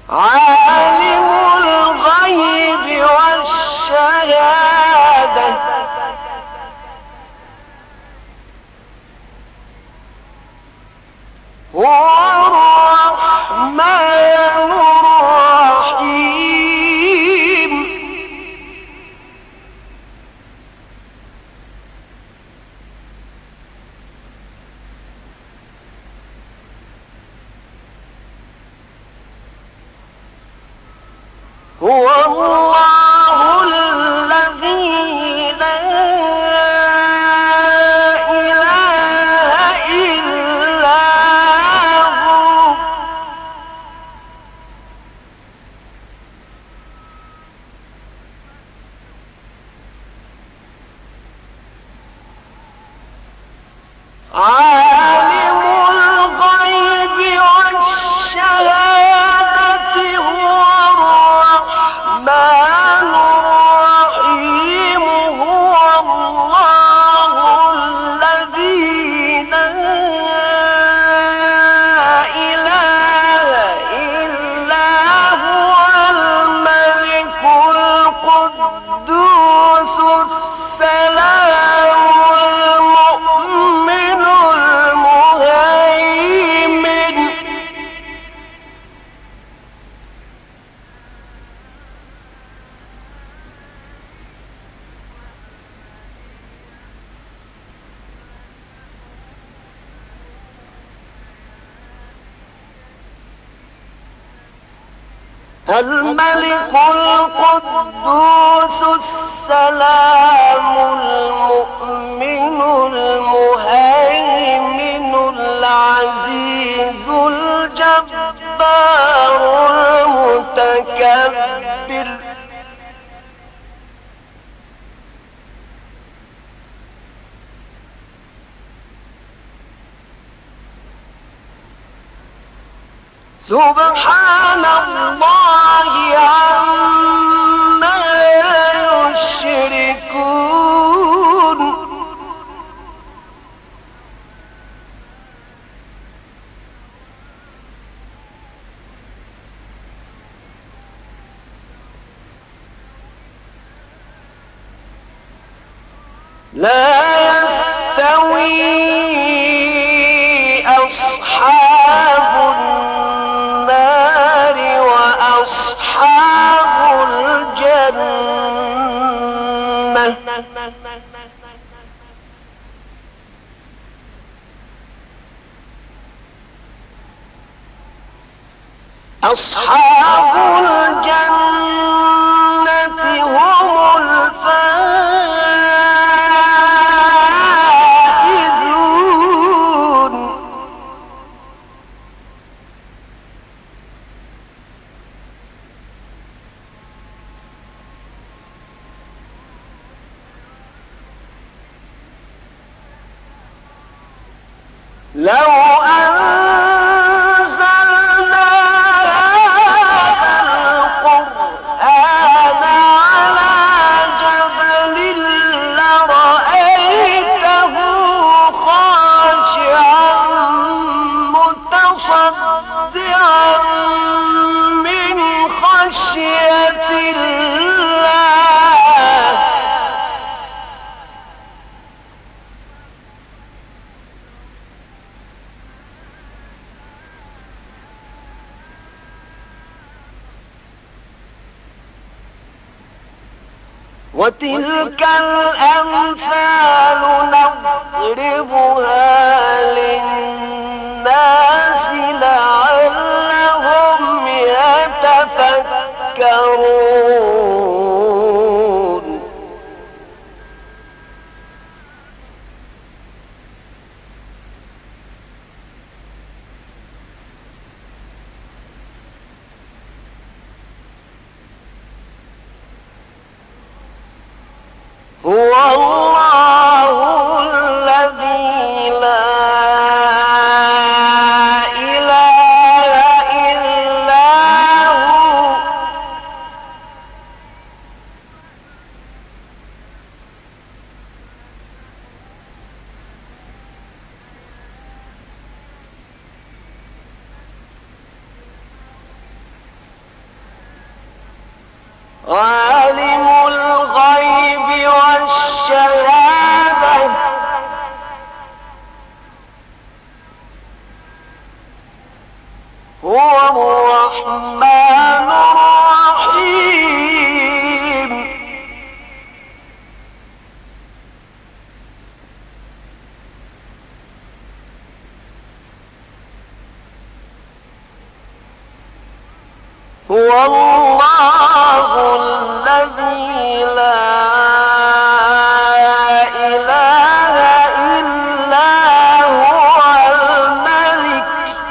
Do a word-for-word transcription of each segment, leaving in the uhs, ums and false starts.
عالم الغيب والشهادة هو الرحمن الرحيم. هو الله الذي لا إله إلا هو عالم الغيب والشهادة هو الرحمن الرحيم. هو الله الذي لا إله إلا هو الملك القدوس السلام المؤمن المهيمن الملك القدوس السلام المؤمن المهيمن العزيز الجبار المتكبر. سبحان الله عما يشركون. لا يستوي أصحاب النار وأصحاب الجنة أصحاب الجنة هم الفائزون. لو أنزلنا هذا القرآن على جبل لرأيته خاشعا متصدعا من خشية الله. وتلك الأمثال نضربها للناس لعلهم يتفكرون. هو الله الذي لا إله إلا هو عالم الغيب والشهادة هو الرحمن الرحيم هو الله الذي لا إله إلا هو الملك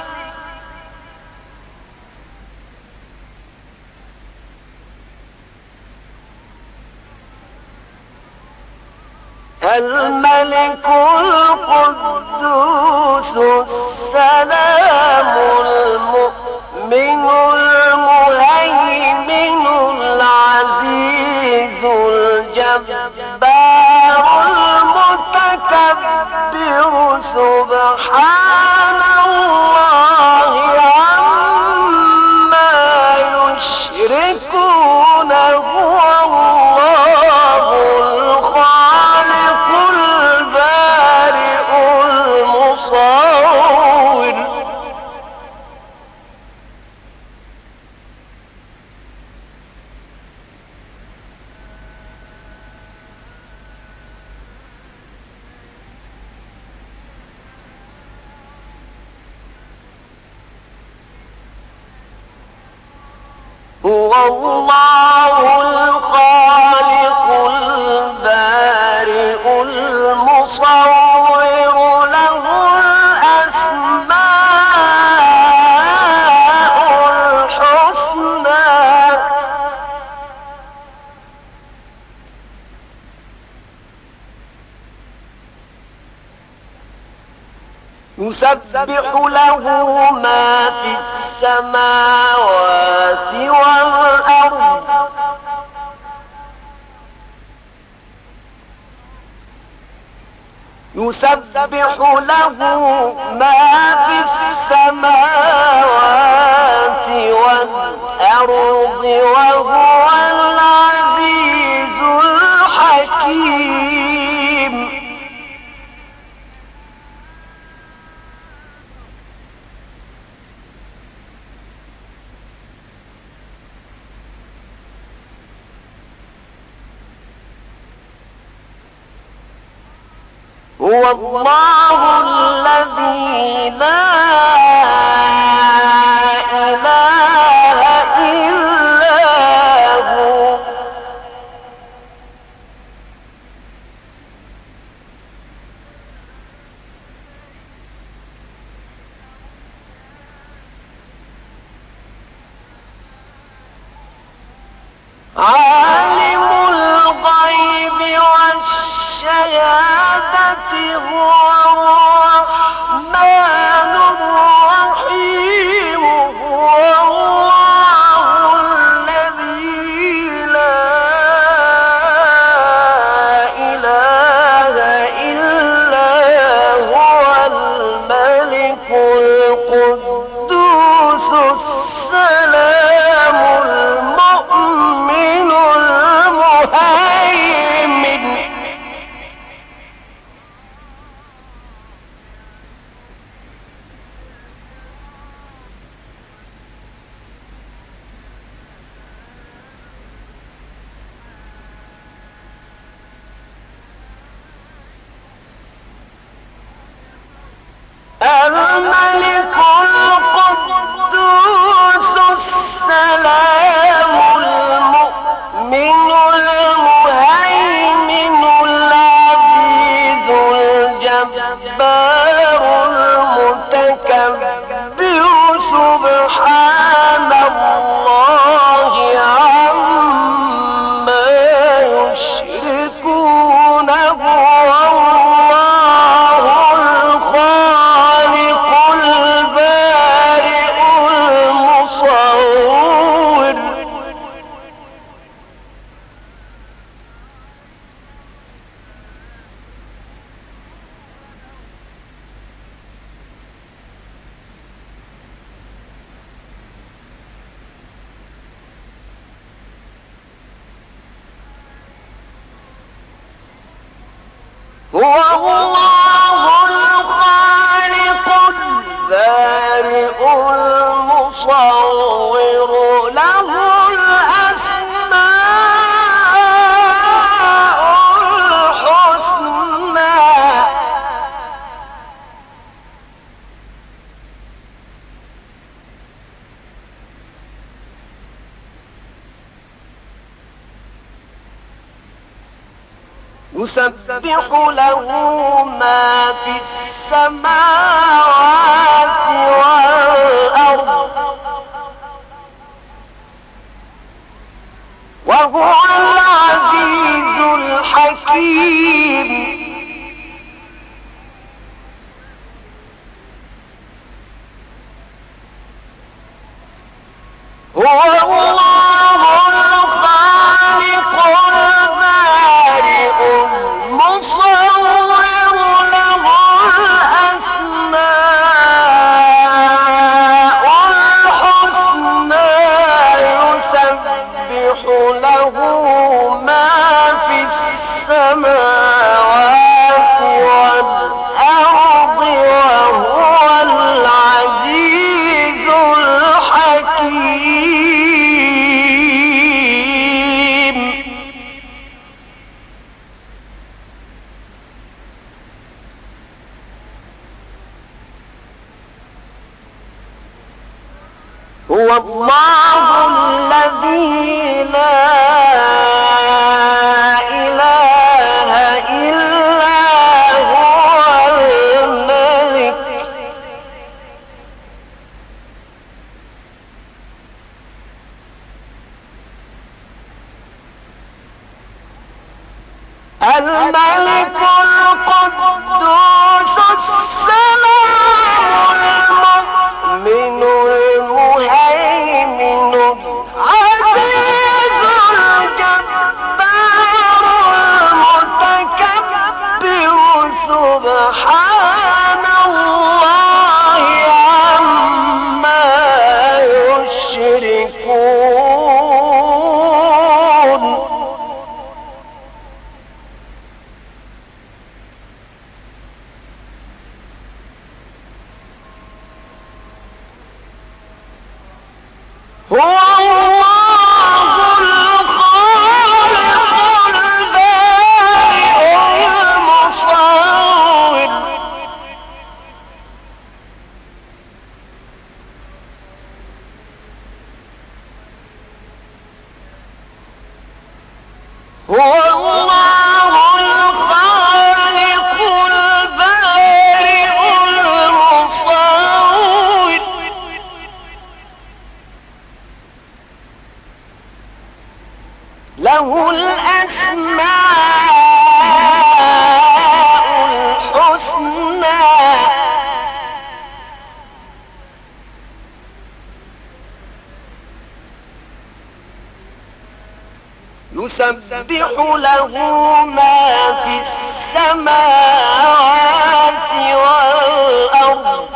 الملك القدوس السلام المؤمن المهيمن العزيز الجبار المتكبر سبحان الله عما يشركون هو الله الخالق البارئ المصور هو الله الخالق البارئ المصور له الأسماء الحسنى يسبح له ما في السماوات والأرض يسبح له ما في السماوات والأرض وهو العزيز الحكيم هو الله الذي لا إله إلا هو عالم الغيب والشهادة هو الرحمن الرحيم هو الله الذي لا إله إلا هو الملك القدوس السلام المؤمن المهيمن الملك القدوس السلام المؤمن المهيمن العزيز الجبار المتكبر سبحان الله عما يشركون هو الله الخالق البارئ المصور هو الله الخالق البارئ المصور له الأسماء الحسنى يسبح له ما في السماوات والأرض وهو العزيز الحكيم هو الله الخالق البارئ المصور له الأسماء الحسنى يسبح له ما في السماوات والأرض وهو العزيز الحكيم هو الله الذي لا إله إلا هو الملك الملك القدوس السلام المؤمن المهيمن العزيز الجبار المتكبر سبحان الله عما يشركون هو الله الخالق البارئ المصور هو الله الخالق البارئ المصور له الأسماء الحسنى يسبح له ما في السماوات والأرض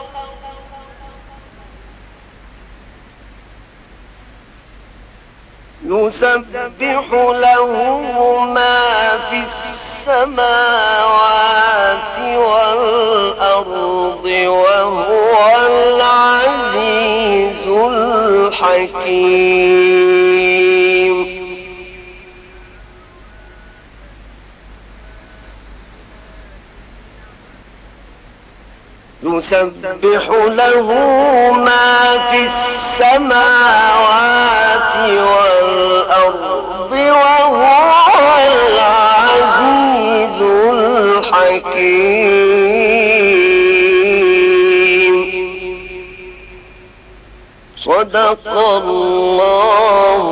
يسبح له ما في السماوات والأرض وهو العزيز الحكيم يسبح له ما في السماوات والأرض وهو العزيز الحكيم صدق الله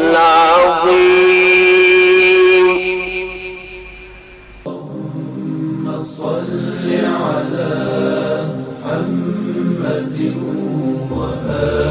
العظيم. اللهم صل على محمد وآله